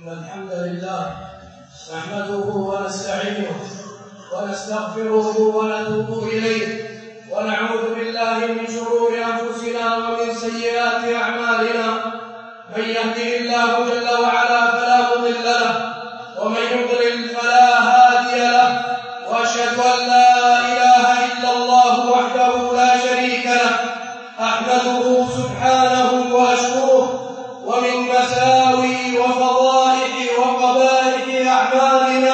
الحمد لله نحمده ونستعينه ونستغفره ونتوب إليه ونعوذ بالله من شرور أنفسنا ومن سيئات أعمالنا. من يهده الله جل وعلا فلا مضل له ومن يضلل فلا هادي له، وأشهد أن لا إله إلا الله وحده لا شريك له. أحمده سبحانه وأشكره، ومن مساوي وفضائح وقبائح أعمالنا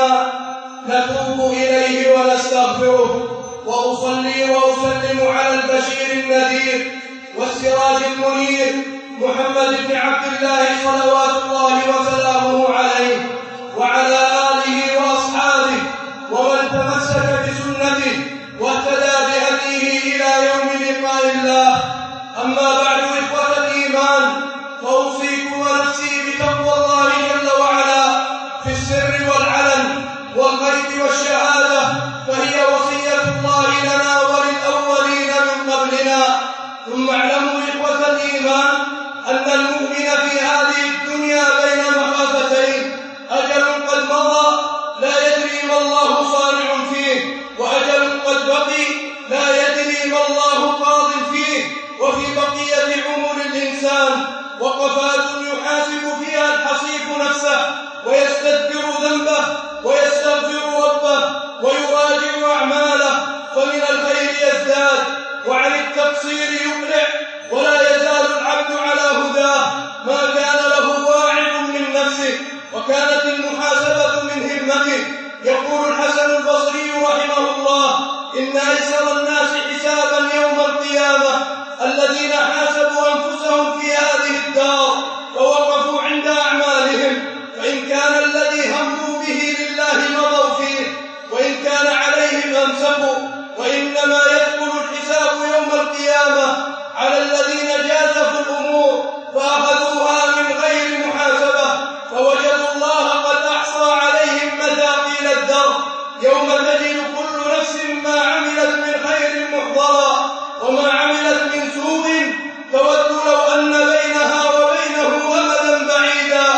نتوب إليه ونستغفره، وأصلي وأسلم على البشير النذير والسراج المنير محمد بن عبد الله صلوات الله وسلامه عليه وعلى آله وأصحابه ومن تمسك بسنته واهتدى بهديه إلى يوم لقاء الله. أما بعد، إخوة الإيمان، فأوصيكم ونفسي بتقوى الله جل وعلا في السر والعلن والغيب والشهادة، فهي وصية الله لنا وللأولين من قبلنا. ثم اعلموا إخوة الإيمان أن المؤمن في هذه الدنيا بين مخافتين: أجل قد مضى لا يدري ما الله صانع فيه، وأجل قد بقي لا يدري ما الله قاض فيه. وفي بقية عمر الإنسان وقفات يحاسب فيها الحصيف نفسه ويستدبر ذنبه ويستغفر ربه ويراجع أعماله، فمن الخير يزداد وعن التقصير يقلع، ولا يزال العبد على هداه ما كان له واعظ من نفسه وكانت المحاسبة من همته. يقول الحسن البصري رحمه الله: إن أيسر الناس حسابا يوم القيامة الذين حاسبوا أنفسهم في هذه الدار فوقفوا عند أعمالهم، فإن كان الذي هموا به لله مضوا فيه، وإن كان عليهم أمسكوا. وإنما يدخل الحساب يوم القيامة على الذين جازفوا الأمور فأخذوها من غير محاسبة، فوجدوا الله قد أحصى عليهم مثاقيل الدر. يوم تجد كل نفس ما عملت من خير محضرا وما عملت من سوء تود لو أن بينها وبينه أمدا بعيدا،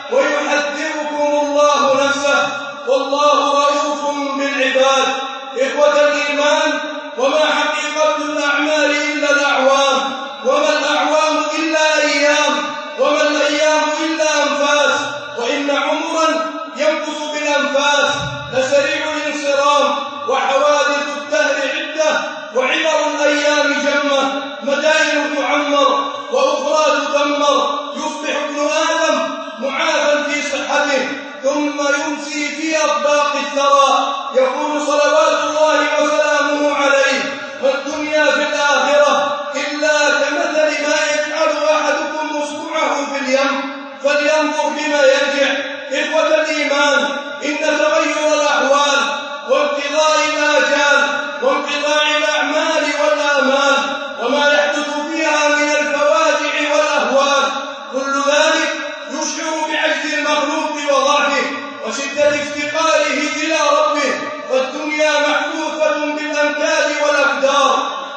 ويحذركم الله نفسه والله رؤوف بالعباد. إخوة الإيمان، وما حقيقة الأعمال إلا الأعوام، وما الأعوام إلا أيام، وما الأيام إلا أنفاس، وإن عمرا ينقص بالأنفاس لسريع الانصرام، وحوادث الدهر عدة، وعبر الأيام جمة، مدائن تعمر وأخرى تدمر. يصبح ابن آدم معافى في صحته ثم يمسي في أطباق الثرى. يقول صلوات الله وسلامه عليه: ما الدنيا في الآخرة إلا كمثل ما يجعل أحدكم أصبعه في اليم فلينظر بما يرجع. إخوة الإيمان، إن تغير الأحوال وانقضاء الآجال وانقطاع الأعمال والآمال وما يحدث فيها من الفواجع والأهوال، كل ذلك يشعر بعجز المخلوق وضعفه وشدة افتقاره إلى ربه. والدنيا محفوفة بالأنكال والأقدار،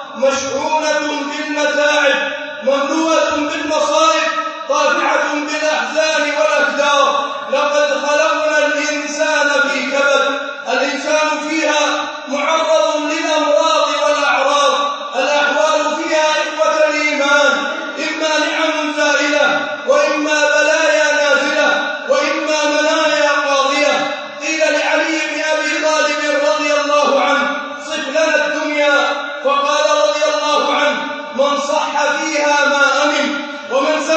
مشحونة بالمتاعب، مملوءة بالمصائب، طافعة بالأحزان والأكدار. لقد خلقنا الإنسان في كبد. الإنسان فيها معرض للأمراض والأعراض. الأحوال فيها إخوة الإيمان إما نعم زائلة وإما بلايا نازلة وإما منايا قاضية. قيل لعلي بن أبي طالب رضي الله عنه: صف لنا الدنيا، فقال رضي الله عنه: من صح فيها ما أمن، ومن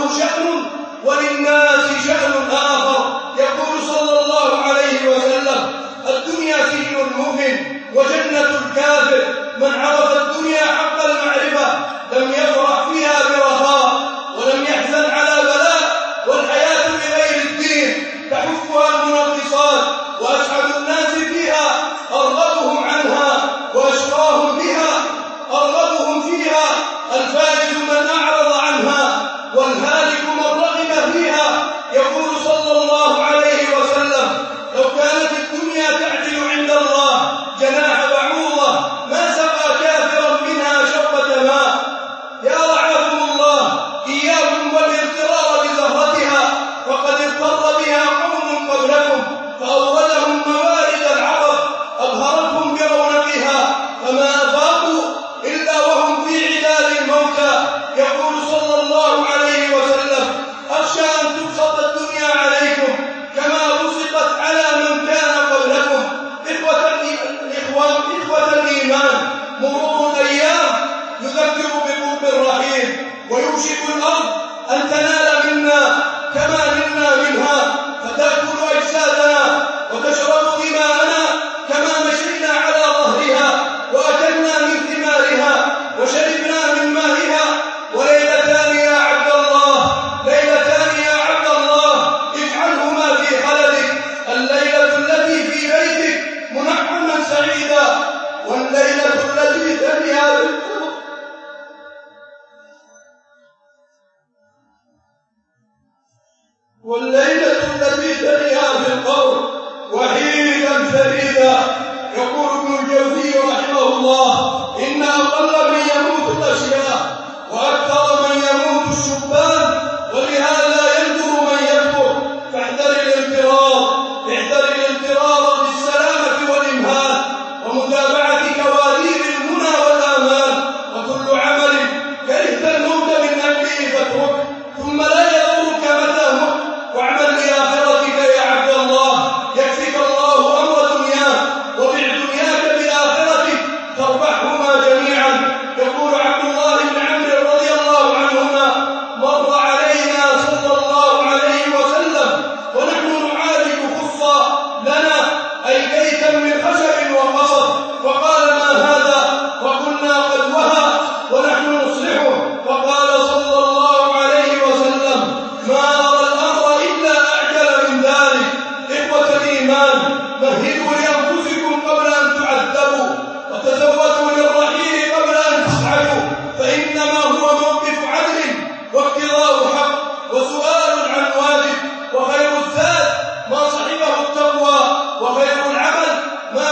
شأن وللناس شأن آخر. يقول صلى الله عليه وسلم: الدنيا سجن المؤمن وجنة الكافر، من عرف الدنيا حق المعرفة لم يفرح فيها برخاء ولم يحزن على بلاء. والحياة بغير الدين تحفها المنقصات، وأسعد الناس فيها أرغبهم عنها، وأشقاهم بها أرغبهم فيها. الفائز من أعرض عنها، والهالك من رغب فيها. يقول صلى الله عليه وسلم: لو كانت الدنيا تعدل عند الله جناح بعوضة ما سقى كافرا منها شربة ماء. يا رعاكم الله، إياكم والاغترار بزهرتها، فقد اضطر بها قوم قبلكم فأوردهم موارد العرب أبهرتهم برونقها، فما أفاقوا إلا وهم في عدال الموتى. يقول صلى الله عليه وسلم: أخشى أن تبسط الدنيا عليكم كما بسطت على من كان قبلكم. إخوة الإيمان، مرور الأيام يذكر بقرب الرحيل، ويوشك الأرض أن تنال منا كما نلنا منها، فتأكل أجسادنا وتشرب دماءنا كما مشينا على ظهرها وأكلنا من ثمارها وشربنا من مائها. وليلتان يا عبد الله، ليلتان يا عبد الله اجعلهما في خلدك: الليلة التي في بيتك منعما سعيدا، والليلة التي تليها في القبر وحيدا فريدا. يقول ابن الجوزي رحمه الله: إن أقل من يموت الأشياء وأكثر من يموت الشبان، ولهذا ينذر من يكفر. فاحذر الاغترار بالسلامة والإمهال ومتابعة كوالير المنى والآمال. وكل عمل كرهت الموت من أجله فاترك، ثم لا يضرك متى مت، واعمل لآخرتك يا عبد الله، يكفيك الله أمر دنياك، وبع دنياك بآخرتك تربحهما جميعا. يقول عبد الله بن عمرو رضي الله عنهما: مر علينا صلى الله عليه وسلم ونحن نعالج خصا لنا، أي بيتا من خشب وقصب، فقال: ما هذا؟ وقلنا: قد وهى ونحن نصلحه. فقال صلى الله عليه وسلم: ما أرى الأمر إلا أعجل من ذلك. إخوة الإيمان، مهدوا لأنفسكم قبل أن تعذبوا، وتزودوا للرحيل قبل أن تسعدوا، فإنما هو موقف عدل واقتضاء حق وسؤال عن واجب. وخير الزاد ما صحبه التقوى، وخير العمل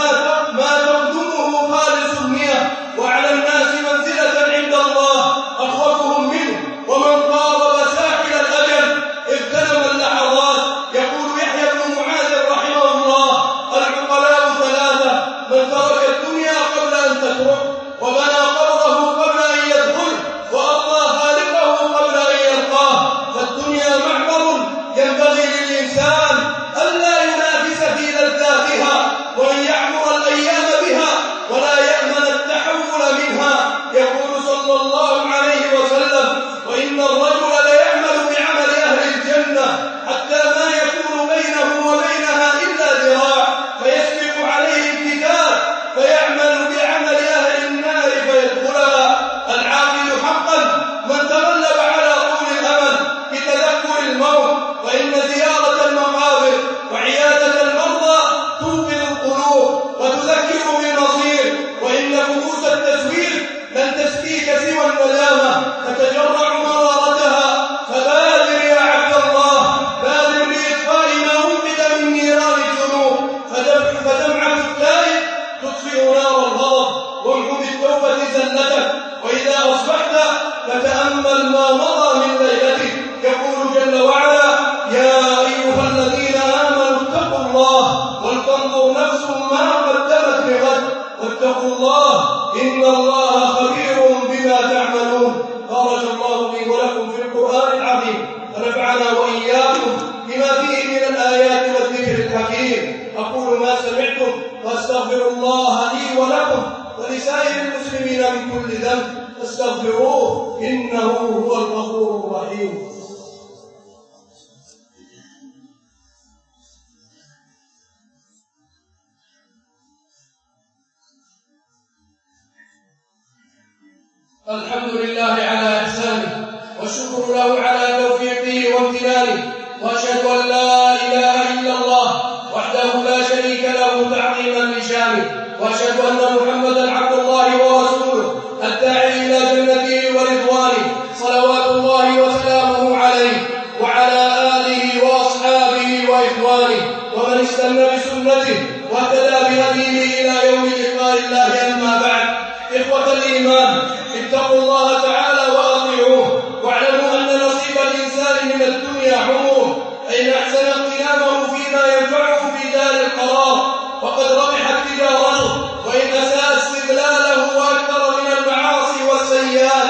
ما تقدمه خالص النية. وعلى الناس منزلة عند الله أخوفهم منه، ومن قارب ساحل الأجل اغتنم اللحظات. يقول يحيى بن معاذ رحمه الله: العقلاء ثلاثة: من ترك الدنيا قبل أن تترك، وبنى قبره قبل أن يدخله، وأرضى خالقه قبل أن يلقاه. فالدنيا معبر ينبغي للإنسان ألا ينافس في لذاتها، وأن يعمر الأيام بها ولا يأمن التحول منها. يقول صلى الله عليه وسلم: وإن الرجل ليعمل بعمل أهل الجنة حتى ما يكون بينه وبينها إلا ذراع، فيسبق عليه الكتاب فيعمل بعمل أهل النار فيدخلها. العاقل حقا من تغلب على طول الأمل بتذكر الموت، وإن زيارة المقابر وعيادة المرضى توقظ القلوب وتذكر بالمصير، وإن كؤوس التزوير لن تسقيك سوى الندامة تتجرع مرارتها. فبادر يا عبد الله، بادر بإطفاء ما وقد من نيران الذنوب، فدمعة التائب تطفئ نار الغضب، وامحو بالتوبة زلتك. وإذا أصبحت فتأمل ما مضى من ليلتك. يقول جل وعلا: يا أيها الذين آمنوا اتقوا الله ولتنظر نفس ما قدمت لغد، واتقوا الله إن الله خبير بما تعملون. بارك الله لي ولكم في القرآن العظيم، ونفعنا وإياكم بما فيه من الآيات والذكر الحكيم. أقول ما سمعتم وأستغفر الله لي ولكم ولسائر المسلمين من كل ذنب فاستغفروه إنه هو الغفور الرحيم. الحمد لله على إحسانه، والشكر له على توفيقه وامتنانه، وأشهد أن لا إله إلا الله وحده لا شريك له تعظيما لشانه، وأشهد أن محمدا عبد الله ورسوله الداعي إلى جنته ورضوانه، صلوات الله وسلامه عليه وعلى آله وأصحابه وإخوانه ومن استنى بسنته واهتدى بهديه إلى يوم لقاء الله. أما بعد، إخوة الإيمان، اتقوا الله تعالى وأطيعوه، واعلموا أن نصيب الإنسان من الدنيا عمره، أي أحسن اغتنامه فيما ينفعه في دار القرار وقد ربحت تجارته، وإن أساء استغلاله وأكثر من المعاصي والسيئات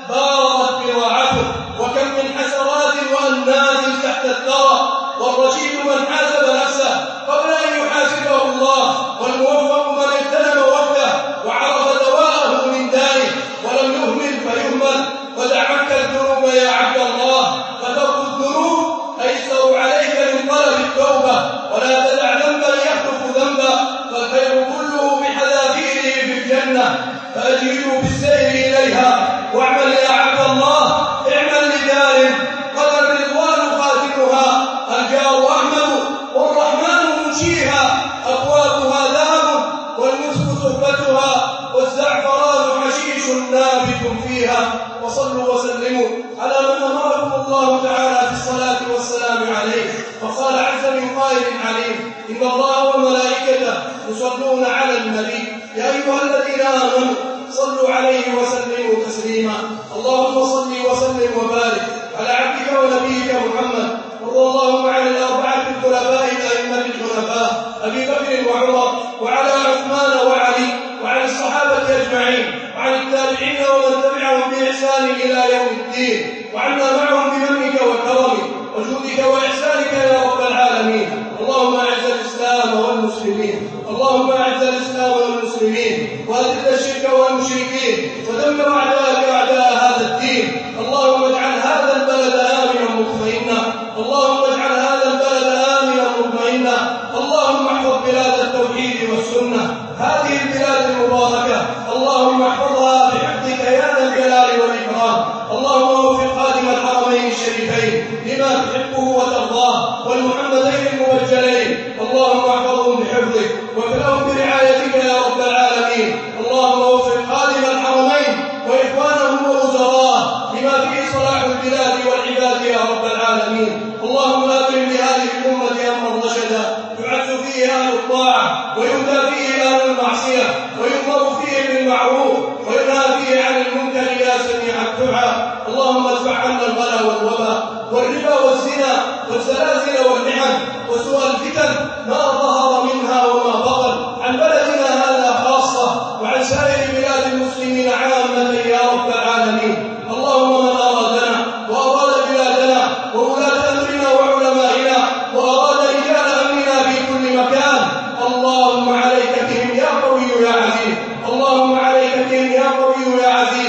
بارت بضاعته. وكم من حسرات وأنات تحت الثرى، والرشيد من حاسب نفسه قبل أن يحاسبه الله، والموفق من اغتنم وقته وعرف دواءه من داره ولم يهمل فيهمل. ودع عنك الذنوب يا عبد الله، فترك الذنوب أيسر عليك من طلب التوبة، ولا تدع ذنبا يخلف ذنبا، فالخير كله بحذافيره في الجنة، فأجهدوا بالسير إليها. واعمل يا عبد الله، اعمل لدار قد الرضوان خاتمها، الجار أحمد والرحمن منشيها، أبوابها ذهب والمسك صحبتها، والزعفران حشيش نابت فيها. وصلوا وسلموا على من أمركم الله تعالى في الصلاة والسلام عليه، وقال عز من قائل عليم: إن الله وملائكته يصلون على النبي يا أيها الذين آمنوا صلوا عليه وسلموا تسليما. اللهم صل وسلم وبارك على عبدك ونبيك محمد، وارض اللهم عن الأربعة الخلفاء الأئمة الحنفاء أبي بكر وعمر وعلى عثمان وعلي، وعن الصحابة أجمعين، وعن التابعين ومن تبعهم بإحسان إلى يوم الدين، وعنا معهم بمنك وكرمك وجودك وإحسانك يا رب العالمين. اللهم أعز الإسلام والمسلمين، اللهم أعز الإسلام والمسلمين، وأذل الشرك والمشركين، ودمر أعداءك أعداء هذا الدين. اللهم اجعل هذا البلد آمنا مطمئنا، اللهم اجعل هذا البلد آمنا مطمئنا. اللهم احفظ بلاد التوحيد والسنة، هذه البلاد المباركة، اللهم احفظها بحقك يا ذا الجلال والإكرام. اللهم وفق خادم الحرمين الشريفين لما تحبه وترضاه، والمحمدين المبجلين، اللهم احفظهم بحفظك وكلهم برعايتك يا رب العالمين. اللهم وفق خادم الحرمين وإخوانهم ووزراء لما فيه صلاح البلاد والعباد يا رب العالمين. اللهم أكرم لهذه الأمة أمرا رشدا، يعز فيه أهل الطاعة ويهدى فيه أهل المعصية، ويؤمر فيه بالمعروف وينهى فيه عن المنكر يا سميع الدعاء. اللهم ادفع عنا الغلا والوباء والربا والزنا والزلازل والمحن وسوء الفتن ما ظهر منها وما بطن عن بلدنا هذا خاصة، وعن سائر بلاد المسلمين عامة يا رب العالمين. اللهم من أرادنا وأراد بلادنا وولاة أمرنا وعلمائنا وأراد رجال أمرنا في كل مكان، اللهم عليك بهم يا قوي يا عزيز، اللهم عليك بهم يا قوي يا عزيز.